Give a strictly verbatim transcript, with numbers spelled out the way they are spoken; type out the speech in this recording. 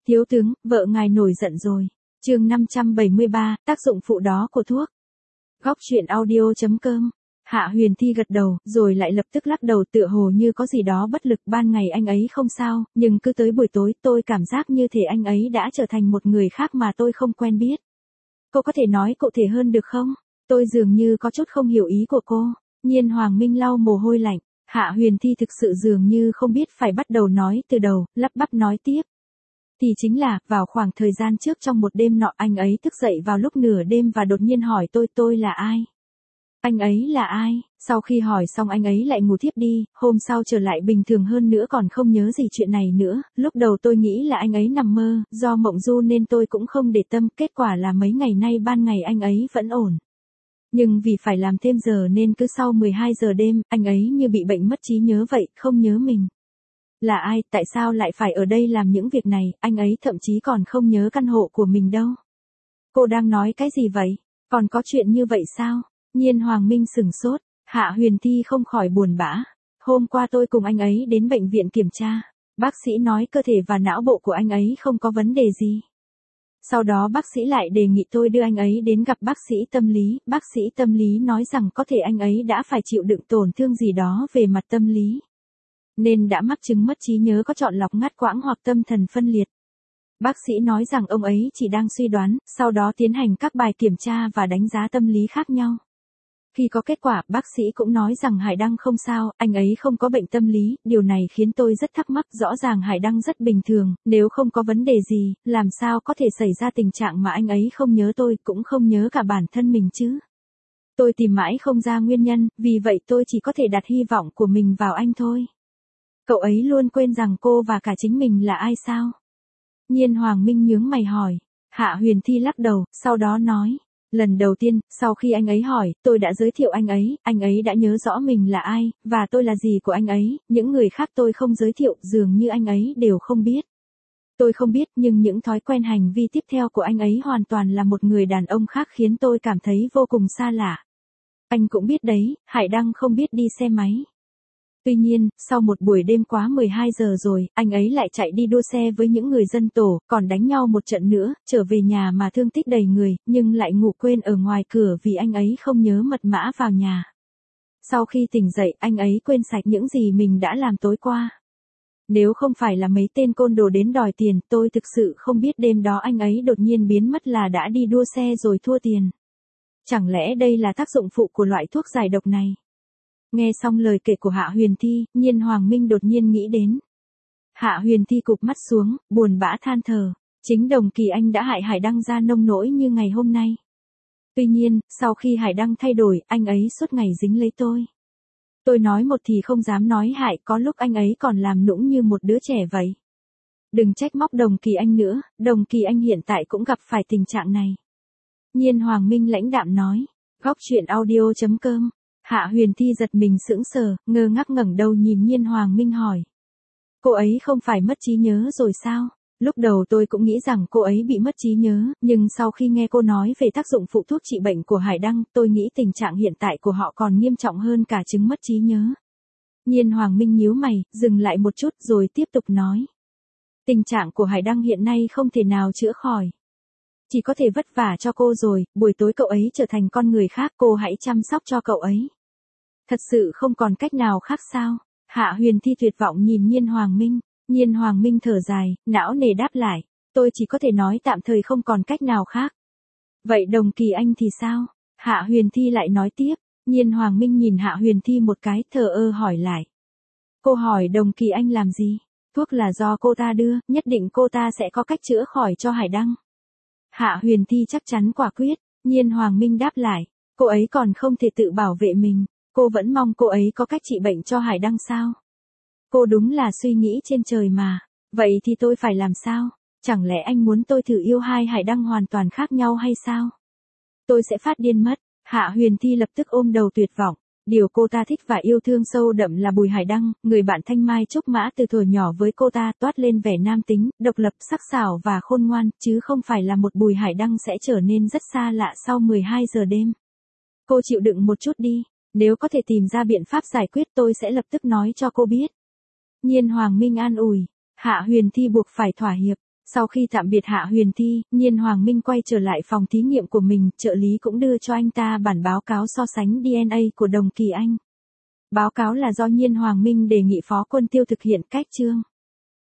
Thiếu tướng, vợ ngài nổi giận rồi. Chương năm trăm bảy mươi ba, tác dụng phụ đó của thuốc. Góc truyện audio chấm com. Hạ Huyền Thi gật đầu, rồi lại lập tức lắc đầu tựa hồ như có gì đó bất lực. Ban ngày anh ấy không sao, nhưng cứ tới buổi tối tôi cảm giác như thể anh ấy đã trở thành một người khác mà tôi không quen biết. Cô có thể nói cụ thể hơn được không? Tôi dường như có chút không hiểu ý của cô. Nhiên Hoàng Minh lau mồ hôi lạnh. Hạ Huyền Thi thực sự dường như không biết phải bắt đầu nói từ đầu, lắp bắp nói tiếp. Thì chính là, vào khoảng thời gian trước trong một đêm nọ anh ấy thức dậy vào lúc nửa đêm và đột nhiên hỏi tôi tôi là ai. Anh ấy là ai? Sau khi hỏi xong anh ấy lại ngủ thiếp đi, hôm sau trở lại bình thường hơn nữa còn không nhớ gì chuyện này nữa. Lúc đầu tôi nghĩ là anh ấy nằm mơ, do mộng du nên tôi cũng không để tâm, kết quả là mấy ngày nay ban ngày anh ấy vẫn ổn. Nhưng vì phải làm thêm giờ nên cứ sau mười hai giờ đêm, anh ấy như bị bệnh mất trí nhớ vậy, không nhớ mình. Là ai, tại sao lại phải ở đây làm những việc này, anh ấy thậm chí còn không nhớ căn hộ của mình đâu. Cô đang nói cái gì vậy? Còn có chuyện như vậy sao? Nhiên Hoàng Minh sửng sốt, Hạ Huyền Thi không khỏi buồn bã. Hôm qua tôi cùng anh ấy đến bệnh viện kiểm tra. Bác sĩ nói cơ thể và não bộ của anh ấy không có vấn đề gì. Sau đó bác sĩ lại đề nghị tôi đưa anh ấy đến gặp bác sĩ tâm lý. Bác sĩ tâm lý nói rằng có thể anh ấy đã phải chịu đựng tổn thương gì đó về mặt tâm lý. Nên đã mắc chứng mất trí nhớ có chọn lọc ngắt quãng hoặc tâm thần phân liệt. Bác sĩ nói rằng ông ấy chỉ đang suy đoán, sau đó tiến hành các bài kiểm tra và đánh giá tâm lý khác nhau. Khi có kết quả, bác sĩ cũng nói rằng Hải Đăng không sao, anh ấy không có bệnh tâm lý, điều này khiến tôi rất thắc mắc, rõ ràng Hải Đăng rất bình thường, nếu không có vấn đề gì, làm sao có thể xảy ra tình trạng mà anh ấy không nhớ tôi, cũng không nhớ cả bản thân mình chứ. Tôi tìm mãi không ra nguyên nhân, vì vậy tôi chỉ có thể đặt hy vọng của mình vào anh thôi. Cậu ấy luôn quên rằng cô và cả chính mình là ai sao? Nhiên Hoàng Minh nhướng mày hỏi. Hạ Huyền Thi lắc đầu, sau đó nói. Lần đầu tiên, sau khi anh ấy hỏi, tôi đã giới thiệu anh ấy, anh ấy đã nhớ rõ mình là ai, và tôi là gì của anh ấy, những người khác tôi không giới thiệu, dường như anh ấy đều không biết. Tôi không biết, nhưng những thói quen hành vi tiếp theo của anh ấy hoàn toàn là một người đàn ông khác khiến tôi cảm thấy vô cùng xa lạ. Anh cũng biết đấy, Hải Đăng không biết đi xe máy. Tuy nhiên, sau một buổi đêm quá mười hai giờ rồi, anh ấy lại chạy đi đua xe với những người dân tổ, còn đánh nhau một trận nữa, trở về nhà mà thương tích đầy người, nhưng lại ngủ quên ở ngoài cửa vì anh ấy không nhớ mật mã vào nhà. Sau khi tỉnh dậy, anh ấy quên sạch những gì mình đã làm tối qua. Nếu không phải là mấy tên côn đồ đến đòi tiền, tôi thực sự không biết đêm đó anh ấy đột nhiên biến mất là đã đi đua xe rồi thua tiền. Chẳng lẽ đây là tác dụng phụ của loại thuốc giải độc này? Nghe xong lời kể của Hạ Huyền Thi, Nhiên Hoàng Minh đột nhiên nghĩ đến. Hạ Huyền Thi cụp mắt xuống, buồn bã than thở. Chính Đồng Kỳ Anh đã hại Hải Đăng ra nông nỗi như ngày hôm nay. Tuy nhiên, sau khi Hải Đăng thay đổi, anh ấy suốt ngày dính lấy tôi. Tôi nói một thì không dám nói hại, có lúc anh ấy còn làm nũng như một đứa trẻ vậy. Đừng trách móc Đồng Kỳ Anh nữa, Đồng Kỳ Anh hiện tại cũng gặp phải tình trạng này. Nhiên Hoàng Minh lãnh đạm nói. Góc truyện audio chấm com. Hạ Huyền Thi giật mình sững sờ, ngơ ngác ngẩng đầu nhìn Nhiên Hoàng Minh hỏi. Cô ấy không phải mất trí nhớ rồi sao? Lúc đầu tôi cũng nghĩ rằng cô ấy bị mất trí nhớ, nhưng sau khi nghe cô nói về tác dụng phụ thuốc trị bệnh của Hải Đăng, tôi nghĩ tình trạng hiện tại của họ còn nghiêm trọng hơn cả chứng mất trí nhớ. Nhiên Hoàng Minh nhíu mày, dừng lại một chút rồi tiếp tục nói. Tình trạng của Hải Đăng hiện nay không thể nào chữa khỏi. Chỉ có thể vất vả cho cô rồi, buổi tối cậu ấy trở thành con người khác, cô hãy chăm sóc cho cậu ấy. Thật sự không còn cách nào khác sao? Hạ Huyền Thi tuyệt vọng nhìn Nhiên Hoàng Minh. Nhiên Hoàng Minh thở dài, não nề đáp lại. Tôi chỉ có thể nói tạm thời không còn cách nào khác. Vậy Đồng Kỳ Anh thì sao? Hạ Huyền Thi lại nói tiếp. Nhiên Hoàng Minh nhìn Hạ Huyền Thi một cái, thờ ơ hỏi lại. Cô hỏi Đồng Kỳ Anh làm gì? Thuốc là do cô ta đưa, nhất định cô ta sẽ có cách chữa khỏi cho Hải Đăng. Hạ Huyền Thi chắc chắn quả quyết. Nhiên Hoàng Minh đáp lại. Cô ấy còn không thể tự bảo vệ mình. Cô vẫn mong cô ấy có cách trị bệnh cho Hải Đăng sao? Cô đúng là suy nghĩ trên trời mà. Vậy thì tôi phải làm sao? Chẳng lẽ anh muốn tôi thử yêu hai Hải Đăng hoàn toàn khác nhau hay sao? Tôi sẽ phát điên mất. Hạ Huyền Thi lập tức ôm đầu tuyệt vọng. Điều cô ta thích và yêu thương sâu đậm là Bùi Hải Đăng, người bạn thanh mai trúc mã từ thuở nhỏ với cô ta, toát lên vẻ nam tính, độc lập, sắc sảo và khôn ngoan, chứ không phải là một Bùi Hải Đăng sẽ trở nên rất xa lạ sau mười hai giờ đêm. Cô chịu đựng một chút đi, nếu có thể tìm ra biện pháp giải quyết tôi sẽ lập tức nói cho cô biết. Nhiên Hoàng Minh an ủi, Hạ Huyền Thi buộc phải thỏa hiệp. Sau khi tạm biệt Hạ Huyền Thi, Nhiên Hoàng Minh quay trở lại phòng thí nghiệm của mình, trợ lý cũng đưa cho anh ta bản báo cáo so sánh đê en a của Đồng Kỳ Anh. Báo cáo là do Nhiên Hoàng Minh đề nghị Phó Quân Tiêu thực hiện cách chương.